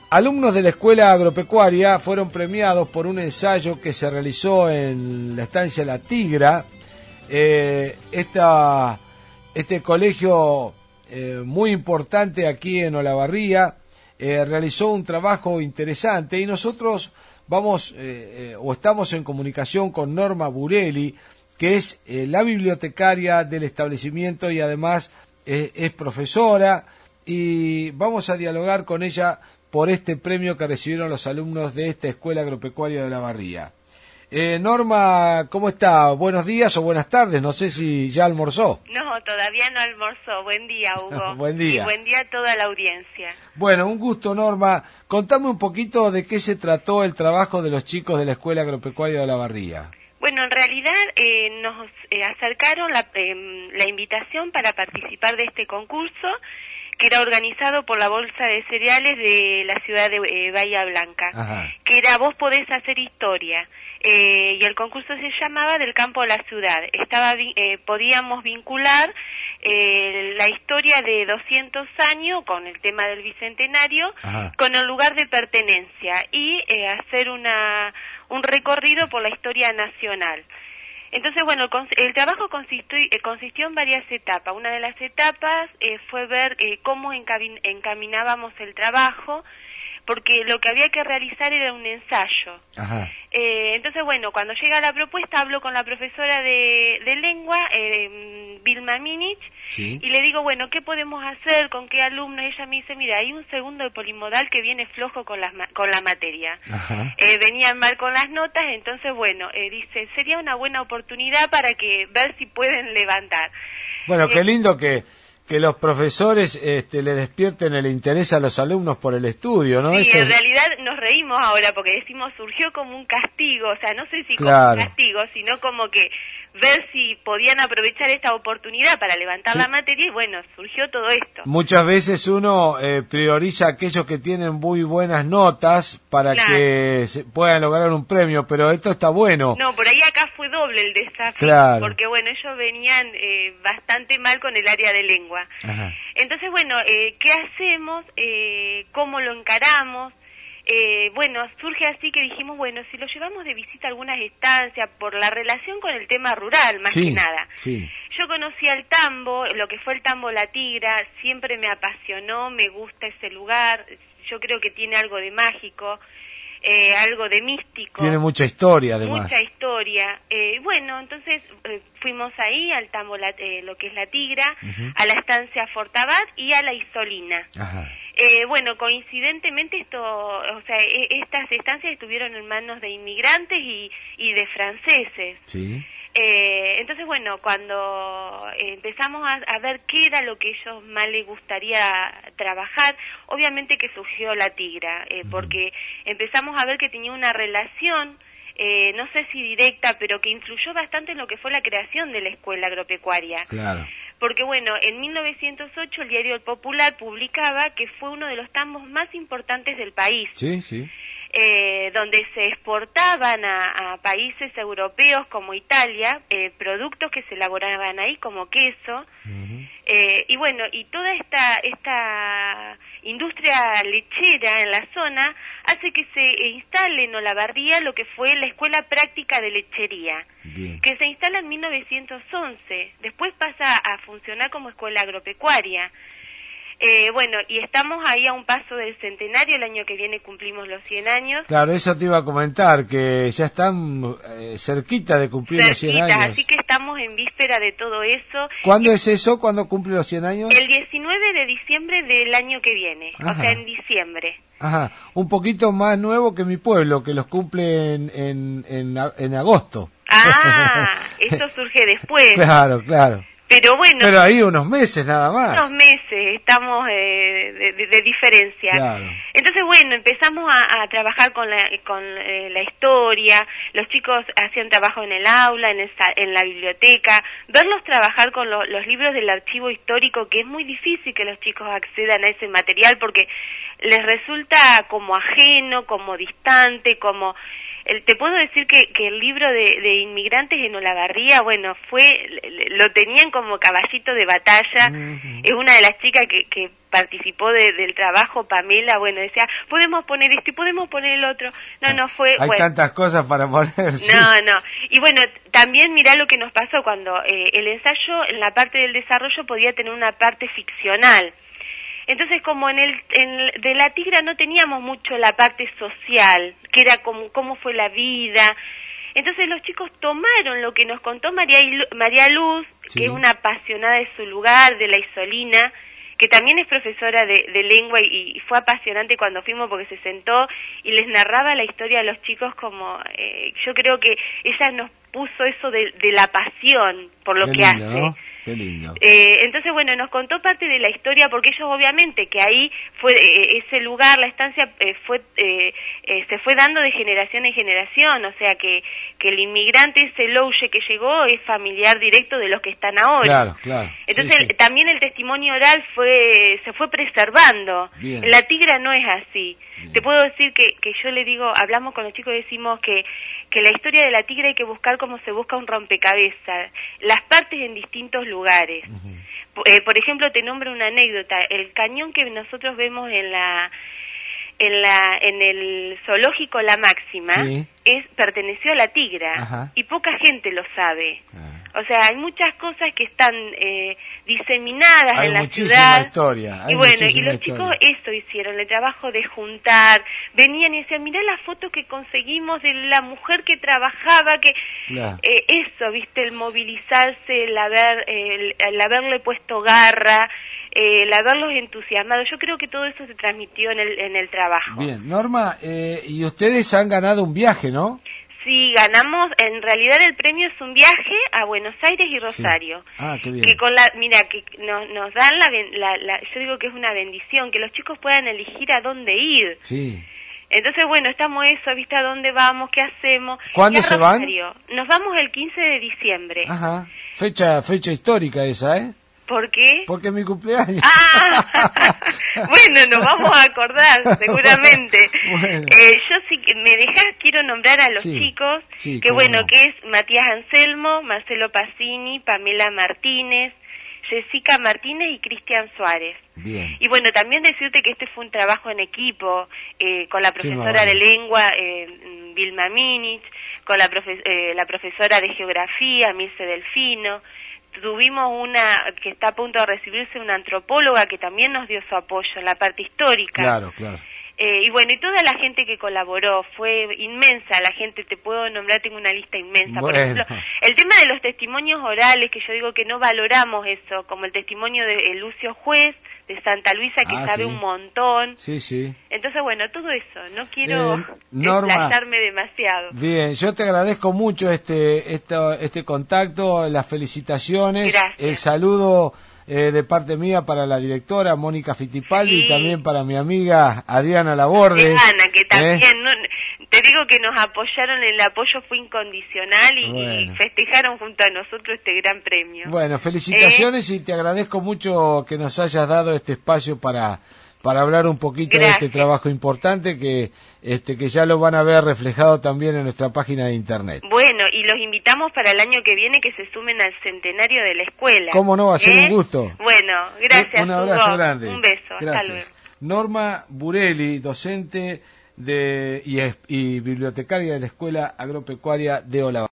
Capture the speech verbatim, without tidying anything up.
Alumnos de la Escuela Agropecuaria fueron premiados por un ensayo que se realizó en la estancia La Tigra. Eh, esta, este colegio eh, muy importante aquí en Olavarría eh, realizó un trabajo interesante y nosotros vamos eh, eh, o estamos en comunicación con Norma Burelli, que es eh, la bibliotecaria del establecimiento y además eh, es profesora, y vamos a dialogar con ella por este premio que recibieron los alumnos de esta Escuela Agropecuaria de Olavarría. Eh, Norma, ¿cómo está? Buenos días o buenas tardes, no sé si ya almorzó. No, todavía no almorzó. Buen día, Hugo. Buen día. Y buen día a toda la audiencia. Bueno, un gusto, Norma. Contame un poquito de qué se trató el trabajo de los chicos de la Escuela Agropecuaria de Olavarría. Bueno, en realidad eh, nos eh, acercaron la, eh, la invitación para participar de este concurso, que era organizado por la Bolsa de Cereales de la ciudad de eh, Bahía Blanca. Ajá. Que era Vos podés hacer historia. Eh, y el concurso se llamaba Del campo a la ciudad. Estaba eh, podíamos vincular eh, la historia de doscientos años con el tema del bicentenario. Ajá. Con el lugar de pertenencia y eh, hacer una un recorrido por la historia nacional. Entonces, bueno, el, el trabajo consistió, eh, consistió en varias etapas. Una de las etapas eh, fue ver eh, cómo encamin, encaminábamos el trabajo, porque lo que había que realizar era un ensayo. Ajá. Eh, entonces, bueno, cuando llega la propuesta, hablo con la profesora de, de lengua, eh, Vilma Minich, sí. Y le digo, bueno, ¿qué podemos hacer? ¿Con qué alumnos? Ella me dice, mira, hay un segundo de polimodal que viene flojo con, las, con la materia. Eh, venían mal con las notas, entonces, bueno, eh, dice, sería una buena oportunidad para que ver si pueden levantar. Bueno, eh, qué lindo que... que los profesores este, le despierten el interés a los alumnos por el estudio, ¿no? Sí, Ese... en realidad nos reímos ahora porque decimos surgió como un castigo, o sea, no sé si claro. como un castigo, sino como que ver si podían aprovechar esta oportunidad para levantar sí. la materia y bueno, surgió todo esto. Muchas veces uno eh, prioriza a aquellos que tienen muy buenas notas para claro. que se puedan lograr un premio, pero esto está bueno. No, por ahí acá fue doble el desafío, claro. porque bueno, ellos venían eh, bastante mal con el área de lengua. Ajá. Entonces, bueno, eh, ¿qué hacemos? Eh, ¿Cómo lo encaramos? Eh, bueno, surge así que dijimos, bueno, si lo llevamos de visita a algunas estancias, por la relación con el tema rural, más sí, que nada. Sí. Yo conocía el tambo, lo que fue el tambo La Tigra, siempre me apasionó, me gusta ese lugar, yo creo que tiene algo de mágico. Eh, algo de místico. Tiene mucha historia, además. Mucha historia. Eh, bueno, entonces eh, fuimos ahí al tambo, la, eh, lo que es La Tigra, uh-huh. a la estancia Fortabat y a la Isolina. Ajá. Eh, bueno, coincidentemente esto, o sea, e- estas estancias estuvieron en manos de inmigrantes y, y de franceses. Sí. Eh, entonces, bueno, cuando empezamos a, a ver qué era lo que ellos más les gustaría trabajar, obviamente que surgió La Tigra, eh, uh-huh. porque empezamos a ver que tenía una relación, eh, no sé si directa, pero que influyó bastante en lo que fue la creación de la Escuela Agropecuaria. Claro. Porque, bueno, en mil novecientos ocho el diario El Popular publicaba que fue uno de los tambos más importantes del país. Sí, sí. Eh, donde se exportaban a, a países europeos como Italia eh, productos que se elaboraban ahí como queso uh-huh. eh, y bueno, y toda esta esta industria lechera en la zona hace que se instale en Olavarría lo que fue la Escuela Práctica de Lechería. Bien. Que se instala en mil novecientos once, después pasa a funcionar como Escuela Agropecuaria. Eh, bueno, y estamos ahí a un paso del centenario, el año que viene cumplimos los cien años. Claro, eso te iba a comentar, que ya están eh, cerquita de cumplir cerquita, los cien años. Así que estamos en víspera de todo eso. ¿Cuándo y, es eso? ¿Cuándo cumple los cien años? El diecinueve de diciembre del año que viene, Ajá. o sea, en diciembre. Ajá, un poquito más nuevo que mi pueblo, que los cumple en, en, en, en agosto. Ah, eso surge después. Claro, claro. Pero bueno, pero ahí unos meses nada más. Unos meses, estamos eh, de, de, de diferencia. Claro. Entonces, bueno, empezamos a, a trabajar con la con eh, la historia, los chicos hacían trabajo en el aula, en, esa, en la biblioteca, verlos trabajar con lo, los libros del archivo histórico, que es muy difícil que los chicos accedan a ese material porque les resulta como ajeno, como distante, como... el, te puedo decir que, que el libro de, de inmigrantes en Olavarría, bueno, fue, lo tenían como caballito de batalla. Uh-huh. Es una de las chicas que, que participó de, del trabajo, Pamela, bueno, decía, podemos poner esto y podemos poner el otro. No, no fue... Hay bueno, tantas cosas para poner. ¿Sí? No, no. Y bueno, también mirá lo que nos pasó cuando eh, el ensayo, en la parte del desarrollo, podía tener una parte ficcional. Entonces, como en el en, de la tigra no teníamos mucho la parte social, que era como cómo fue la vida. Entonces los chicos tomaron lo que nos contó María, María Luz, sí, que es una apasionada de su lugar, de la Isolina, que también es profesora de, de lengua y, y fue apasionante cuando fuimos porque se sentó y les narraba la historia a los chicos como, eh, yo creo que ella nos puso eso de, de la pasión por lo Qué que lindo, hace. ¿no? Qué lindo. Eh, entonces, bueno, nos contó parte de la historia porque ellos obviamente que ahí fue eh, ese lugar, la estancia eh, fue eh, eh, se fue dando de generación en generación, o sea que que el inmigrante ese louche que llegó es familiar directo de los que están ahora. Claro, claro. Entonces sí, sí. también el testimonio oral fue se fue preservando. Bien. La tigra no es así. Bien. Te puedo decir que que yo le digo, hablamos con los chicos y decimos que que la historia de la tigra hay que buscar como se busca un rompecabezas, las partes en distintos lugares. Uh-huh. Eh, por ejemplo, te nombro una anécdota, el cañón que nosotros vemos en la en la en el zoológico La Máxima, sí, es perteneció a la tigra. Ajá. Y poca gente lo sabe. Ah. O sea, hay muchas cosas que están eh, diseminadas hay en la muchísima ciudad. Historia, hay y bueno, y los historia. chicos eso hicieron, el trabajo de juntar, venían y decían, mirá la foto que conseguimos de la mujer que trabajaba, que claro. eh, eso, viste, el movilizarse, el haber, el, el haberle puesto garra, eh, el haberlos entusiasmado. Yo creo que todo eso se transmitió en el en el trabajo. Bien, Norma, eh, y ustedes han ganado un viaje, ¿no? Sí, ganamos, en realidad el premio es un viaje a Buenos Aires y Rosario. Sí. Ah, qué bien. Que con la, mira, que nos, nos dan la, la, la, yo digo que es una bendición, que los chicos puedan elegir a dónde ir. Sí. Entonces, bueno, estamos eso, ¿viste? ¿A dónde vamos? ¿Qué hacemos? ¿Cuándo se van? Nos vamos el quince de diciembre. Ajá, fecha, fecha histórica esa, ¿eh? ¿Por qué? Porque es mi cumpleaños. Ah, bueno, nos vamos a acordar, seguramente. Bueno. Eh, yo si me dejas, quiero nombrar a los sí, chicos, sí, que bueno, no. que es Matías Anselmo, Marcelo Pacini, Pamela Martínez, Jessica Martínez y Cristian Suárez. Bien. Y bueno, también decirte que este fue un trabajo en equipo, eh, con la profesora de lengua, eh, Vilma Minich, con la, profe eh, la profesora de geografía, Mirce Delfino. Tuvimos una que está a punto de recibirse, una antropóloga que también nos dio su apoyo en la parte histórica. Claro, claro. Eh, y bueno, y toda la gente que colaboró, fue inmensa la gente, te puedo nombrar, tengo una lista inmensa. Bueno. Por ejemplo, el tema de los testimonios orales, que yo digo que no valoramos eso, como el testimonio de Lucio Juez, de Santa Luisa, que ah, sabe sí. un montón. Sí, sí. Entonces, bueno, todo eso, no quiero eh, explayarme demasiado. Bien, yo te agradezco mucho este, este, este contacto, las felicitaciones, Gracias. El saludo eh, de parte mía para la directora Mónica Fittipaldi sí. y también para mi amiga Adriana Laborde. Adriana, que también, eh. no, te digo que nos apoyaron, el apoyo fue incondicional y, bueno. y festejaron junto a nosotros este gran premio. Bueno, felicitaciones eh. y te agradezco mucho que nos hayas dado este espacio para para hablar un poquito Gracias. de este trabajo importante que este que ya lo van a ver reflejado también en nuestra página de internet. Bueno, y los invitamos para el año que viene que se sumen al centenario de la escuela. ¿Cómo no? Va a ser ¿Eh? un gusto. Bueno, gracias. Un, un abrazo Hugo. grande. Un beso. Gracias. Hasta luego. Norma Burelli, docente de y, y bibliotecaria de la Escuela Agropecuaria de Olavarría.